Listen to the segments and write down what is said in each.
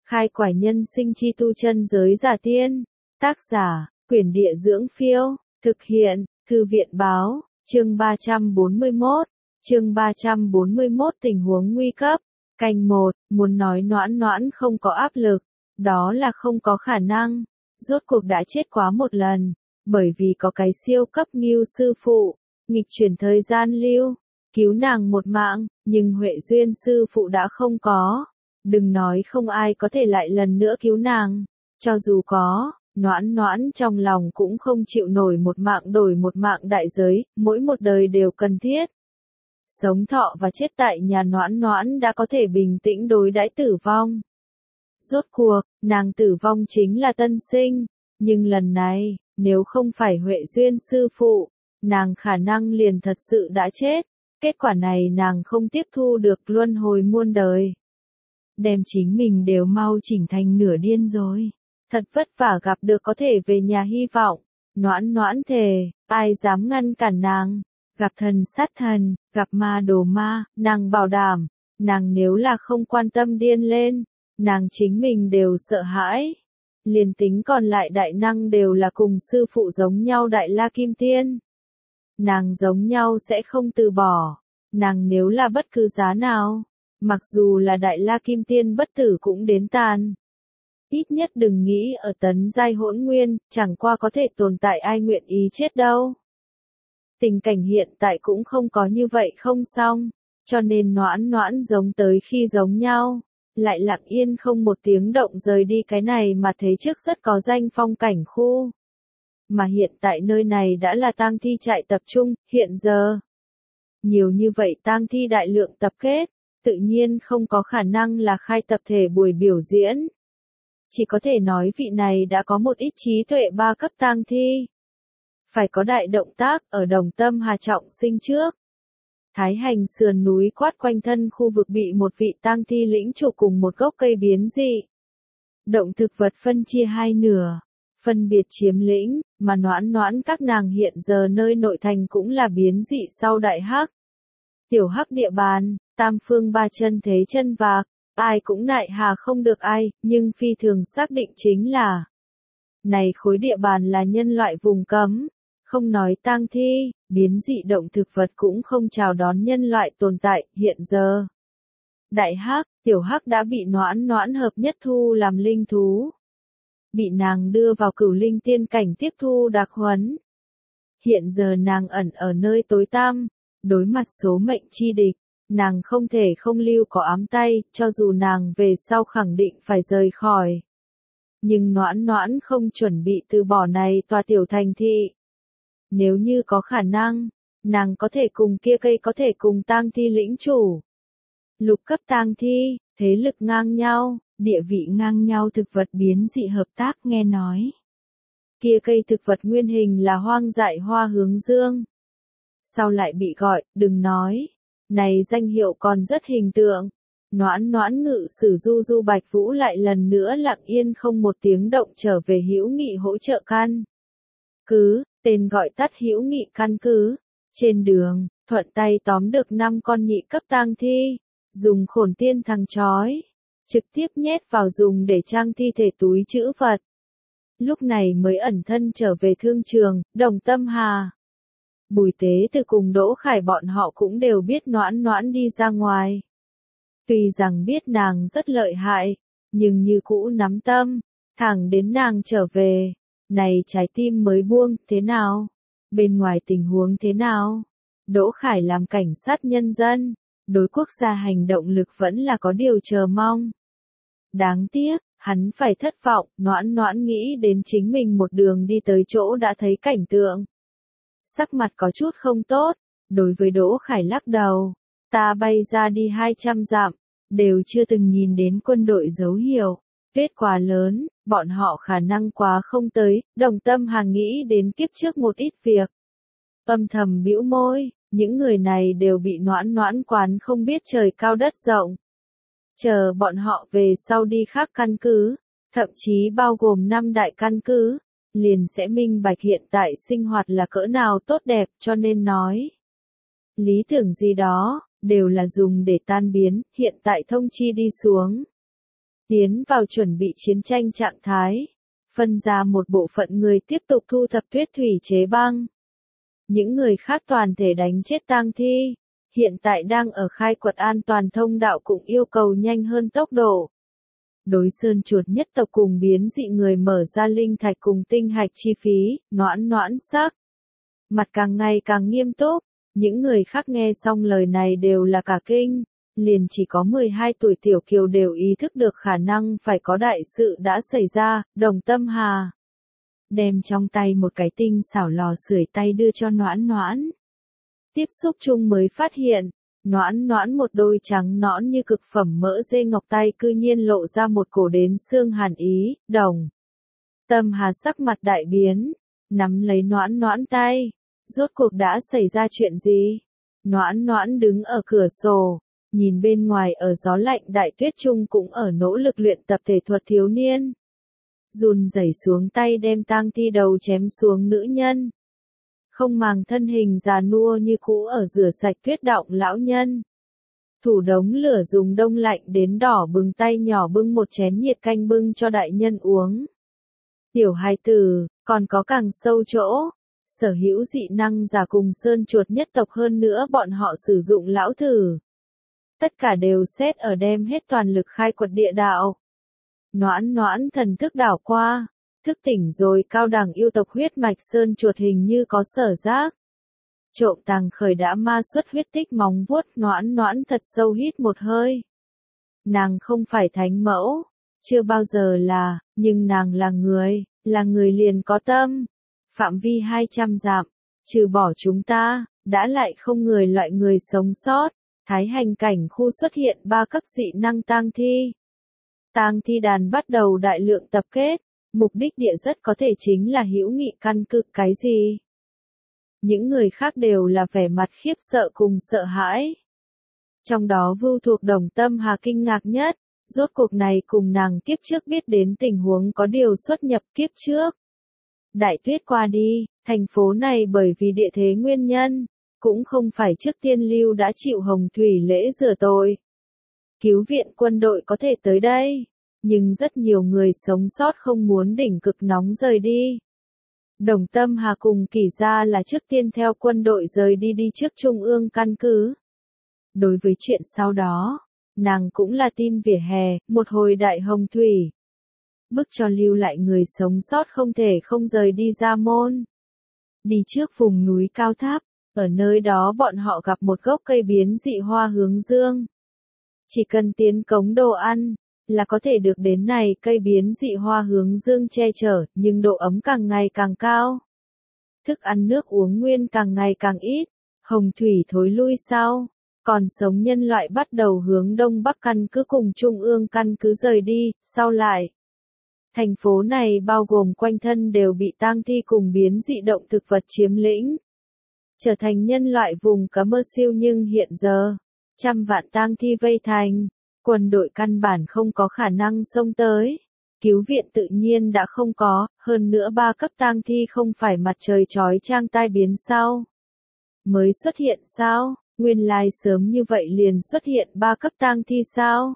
Khai quải nhân sinh chi tu chân giới giả tiên. Tác giả, Quyển Địa Dưỡng Phiêu. Thực hiện, Thư viện Báo. Chương 341. Chương 341 tình huống nguy cấp. Canh 1, muốn nói Noãn Noãn không có áp lực, đó là không có khả năng. Rốt cuộc đã chết quá một lần, bởi vì có cái siêu cấp Ngưu sư phụ, nghịch chuyển thời gian lưu, cứu nàng một mạng, nhưng Huệ Duyên sư phụ đã không có. Đừng nói không ai có thể lại lần nữa cứu nàng, cho dù có, Noãn Noãn trong lòng cũng không chịu nổi một mạng đổi một mạng đại giới, mỗi một đời đều cần thiết. Sống thọ và chết tại nhà Noãn Noãn đã có thể bình tĩnh đối đãi tử vong. Rốt cuộc, nàng tử vong chính là tân sinh, nhưng lần này, nếu không phải Huệ Duyên sư phụ, nàng khả năng liền thật sự đã chết. Kết quả này nàng không tiếp thu được, luân hồi muôn đời. Đem chính mình đều mau chỉnh thành nửa điên rồi. Thật vất vả gặp được có thể về nhà hy vọng. Noãn Noãn thề, ai dám ngăn cản nàng. Gặp thần sát thần, gặp ma đồ ma, nàng bảo đảm, nàng nếu là không quan tâm điên lên, nàng chính mình đều sợ hãi. Liền tính còn lại đại năng đều là cùng sư phụ giống nhau Đại La Kim Tiên. Nàng giống nhau sẽ không từ bỏ, nàng nếu là bất cứ giá nào, mặc dù là Đại La Kim Tiên bất tử cũng đến tàn. Ít nhất đừng nghĩ ở tấn giai hỗn nguyên, chẳng qua có thể tồn tại ai nguyện ý chết đâu. Tình cảnh hiện tại cũng không có như vậy không xong, cho nên Noãn Noãn giống tới khi giống nhau, lại lặng yên không một tiếng động rời đi cái này mà thấy trước rất có danh phong cảnh khu. Mà hiện tại nơi này đã là tang thi trại tập trung, hiện giờ. Nhiều như vậy tang thi đại lượng tập kết, tự nhiên không có khả năng là khai tập thể buổi biểu diễn. Chỉ có thể nói vị này đã có một ít trí tuệ 3 cấp tang thi. Phải có đại động tác ở Đồng Tâm Hà trọng sinh trước. Thái Hành sườn núi quát quanh thân khu vực bị một vị tang thi lĩnh chủ cùng một gốc cây biến dị. Động thực vật phân chia hai nửa, phân biệt chiếm lĩnh, mà Noãn Noãn các nàng hiện giờ nơi nội thành cũng là biến dị sau đại hắc. Tiểu hắc địa bàn, tam phương ba chân thế chân vạc, ai cũng nại hà không được ai, nhưng phi thường xác định chính là này khối địa bàn là nhân loại vùng cấm. Không nói tang thi, biến dị động thực vật cũng không chào đón nhân loại tồn tại, hiện giờ. Đại hắc, tiểu hắc đã bị Noãn Noãn hợp nhất thu làm linh thú. Bị nàng đưa vào cửu linh tiên cảnh tiếp thu đặc huấn. Hiện giờ nàng ẩn ở nơi tối tăm, đối mặt số mệnh chi địch, nàng không thể không lưu có ám tay, cho dù nàng về sau khẳng định phải rời khỏi. Nhưng Noãn Noãn không chuẩn bị từ bỏ này tòa tiểu thành thị. Nếu như có khả năng, nàng có thể cùng kia cây có thể cùng tang thi lĩnh chủ. Lục cấp tang thi, thế lực ngang nhau, địa vị ngang nhau thực vật biến dị hợp tác nghe nói. Kia cây thực vật nguyên hình là hoang dại hoa hướng dương. Sau lại bị gọi, đừng nói. Này danh hiệu còn rất hình tượng. Noãn Noãn ngự sử Du Du Bạch Vũ lại lần nữa lặng yên không một tiếng động trở về hữu nghị hỗ trợ căn cứ, tên gọi tắt hữu nghị căn cứ. Trên đường, thuận tay tóm được 5 con nhị cấp tang thi, dùng khổn tiên thằng chói, trực tiếp nhét vào dùng để trang thi thể túi trữ vật. Lúc này mới ẩn thân trở về thương trường, Đồng Tâm Hà. Bùi Tế Từ cùng Đỗ Khải bọn họ cũng đều biết Noãn Noãn đi ra ngoài. Tuy rằng biết nàng rất lợi hại, nhưng như cũ nắm tâm, thẳng đến nàng trở về. Này trái tim mới buông, thế nào? Bên ngoài tình huống thế nào? Đỗ Khải làm cảnh sát nhân dân, đối quốc gia hành động lực vẫn là có điều chờ mong. Đáng tiếc, hắn phải thất vọng, Noãn Noãn nghĩ đến chính mình một đường đi tới chỗ đã thấy cảnh tượng. Sắc mặt có chút không tốt, đối với Đỗ Khải lắc đầu, ta bay ra đi 200 dặm, đều chưa từng nhìn đến quân đội dấu hiệu. Kết quả lớn, bọn họ khả năng quá không tới, Đồng Tâm Hà nghĩ đến kiếp trước một ít việc. Âm thầm bĩu môi, những người này đều bị Noãn Noãn quán không biết trời cao đất rộng. Chờ bọn họ về sau đi khác căn cứ, thậm chí bao gồm 5 đại căn cứ, liền sẽ minh bạch hiện tại sinh hoạt là cỡ nào tốt đẹp, cho nên nói. Lý tưởng gì đó, đều là dùng để tan biến, hiện tại thông chi đi xuống. tiến vào chuẩn bị chiến tranh trạng thái, phân ra một bộ phận người tiếp tục thu thập tuyết thủy chế băng. Những người khác toàn thể đánh chết tang thi, hiện tại đang ở khai quật an toàn thông đạo cũng yêu cầu nhanh hơn tốc độ. Đối sơn chuột nhất tộc cùng biến dị người mở ra linh thạch cùng tinh hạch chi phí, noãn noãn sắc. Mặt càng ngày càng nghiêm túc, những người khác nghe xong lời này đều là cả kinh, liền chỉ có 12 tuổi tiểu kiều đều ý thức được khả năng phải có đại sự đã xảy ra, Đồng Tâm Hà. Đem trong tay một cái tinh xảo lò sưởi tay đưa cho noãn noãn. Tiếp xúc chung mới phát hiện, noãn noãn một đôi trắng nõn như cực phẩm mỡ dê ngọc tay cư nhiên lộ ra một cổ đến xương hàn ý, Đồng Tâm Hà sắc mặt đại biến, nắm lấy noãn noãn tay, rốt cuộc đã xảy ra chuyện gì? Noãn noãn đứng ở cửa sổ, nhìn bên ngoài ở gió lạnh đại tuyết trung cũng ở nỗ lực luyện tập thể thuật thiếu niên. Run rẩy xuống tay đem tang thi đầu chém xuống nữ nhân. Không màng thân hình già nua như cũ ở rửa sạch tuyết đọng lão nhân. Thủ đống lửa dùng đông lạnh đến đỏ bừng tay nhỏ bưng một chén nhiệt canh bưng cho đại nhân uống. Tiểu hài tử, còn có càng sâu chỗ. Sở hữu dị năng giả cùng sơn chuột nhất tộc hơn nữa bọn họ sử dụng lão thử. Tất cả đều xét ở đem hết toàn lực khai quật địa đạo. Noãn noãn thần thức đảo qua, thức tỉnh rồi cao đẳng yêu tộc huyết mạch sơn chuột hình như có sở giác. Trộm tàng khởi đã ma xuất huyết tích móng vuốt noãn noãn thật sâu hít một hơi. Nàng không phải thánh mẫu, chưa bao giờ là, nhưng nàng là người liền có tâm. Phạm vi 200 dặm, trừ bỏ chúng ta, đã lại không người loại người sống sót. Thái hành cảnh khu xuất hiện 3 các dị năng tang thi. Tang thi đàn bắt đầu đại lượng tập kết, mục đích địa rất có thể chính là hữu nghị căn cứ cái gì. Những người khác đều là vẻ mặt khiếp sợ cùng sợ hãi. Trong đó Vưu thuộc Đồng Tâm Hà kinh ngạc nhất, rốt cuộc này cùng nàng kiếp trước biết đến tình huống có điều xuất nhập kiếp trước. Đại tuyết qua đi, thành phố này bởi vì địa thế nguyên nhân, cũng không phải trước tiên lưu đã chịu hồng thủy lễ rửa tội. Cứu viện quân đội có thể tới đây, nhưng rất nhiều người sống sót không muốn đỉnh cực nóng rời đi. Đồng Tâm Hà cùng Kỷ Gia là trước tiên theo quân đội rời đi trước trung ương căn cứ. Đối với chuyện sau đó, nàng cũng là tin vỉa hè, một hồi đại hồng thủy. Bức cho lưu lại người sống sót không thể không rời đi ra môn. Đi trước vùng núi cao tháp, ở nơi đó bọn họ gặp một gốc cây biến dị hoa hướng dương. Chỉ cần tiến cống đồ ăn, là có thể được đến này cây biến dị hoa hướng dương che chở, nhưng độ ấm càng ngày càng cao. Thức ăn nước uống nguyên càng ngày càng ít, hồng thủy thối lui sau, còn sống nhân loại bắt đầu hướng đông bắc căn cứ cùng trung ương căn cứ rời đi, sau lại. Thành phố này bao gồm quanh thân đều bị tang thi cùng biến dị động thực vật chiếm lĩnh. Trở thành nhân loại vùng cấm mơ siêu nhưng hiện giờ, trăm vạn tang thi vây thành, quân đội căn bản không có khả năng xông tới. Cứu viện tự nhiên đã không có, hơn nữa 3 cấp tang thi không phải mặt trời chói chang tai biến sao. Mới xuất hiện sao, nguyên lai sớm như vậy liền xuất hiện 3 cấp tang thi sao.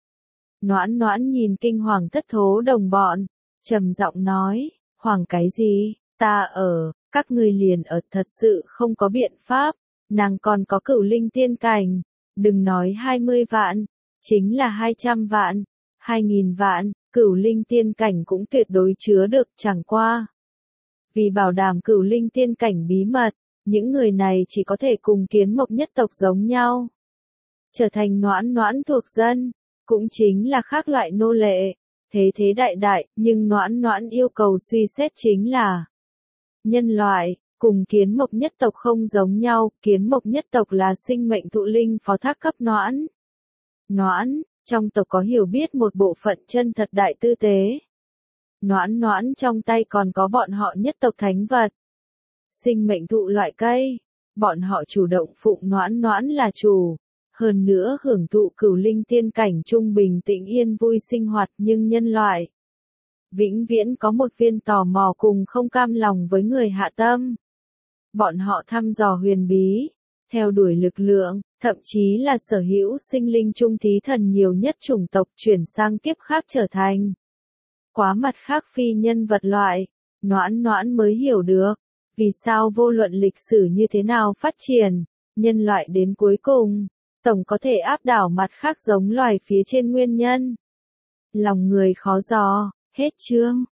Noãn noãn nhìn kinh hoàng thất thố đồng bọn, trầm giọng nói, hoảng cái gì, ta ở, các ngươi liền ở thật sự không có biện pháp, nàng còn có cửu linh tiên cảnh, đừng nói 20 vạn, chính là 200 vạn, 2000 vạn, cửu linh tiên cảnh cũng tuyệt đối chứa được chẳng qua. Vì bảo đảm cửu linh tiên cảnh bí mật, những người này chỉ có thể cùng kiến mộc nhất tộc giống nhau. Trở thành noãn noãn thuộc dân, cũng chính là khác loại nô lệ, thế đại đại, nhưng noãn noãn yêu cầu suy xét chính là nhân loại, cùng kiến mộc nhất tộc không giống nhau, kiến mộc nhất tộc là sinh mệnh thụ linh phó thác cấp noãn. Noãn, trong tộc có hiểu biết một bộ phận chân thật đại tư tế. Noãn noãn trong tay còn có bọn họ nhất tộc thánh vật. Sinh mệnh thụ loại cây, bọn họ chủ động phụng noãn noãn là chủ. Hơn nữa hưởng thụ cửu linh tiên cảnh trung bình tĩnh yên vui sinh hoạt nhưng nhân loại. Vĩnh viễn có một viên tò mò cùng không cam lòng với người hạ tâm. Bọn họ thăm dò huyền bí, theo đuổi lực lượng, thậm chí là sở hữu sinh linh trung thí thần nhiều nhất chủng tộc chuyển sang kiếp khác trở thành quá mặt khác phi nhân vật loại. Noãn Noãn mới hiểu được, vì sao vô luận lịch sử như thế nào phát triển, nhân loại đến cuối cùng, tổng có thể áp đảo mặt khác giống loài phía trên nguyên nhân. Lòng người khó dò, hết chương.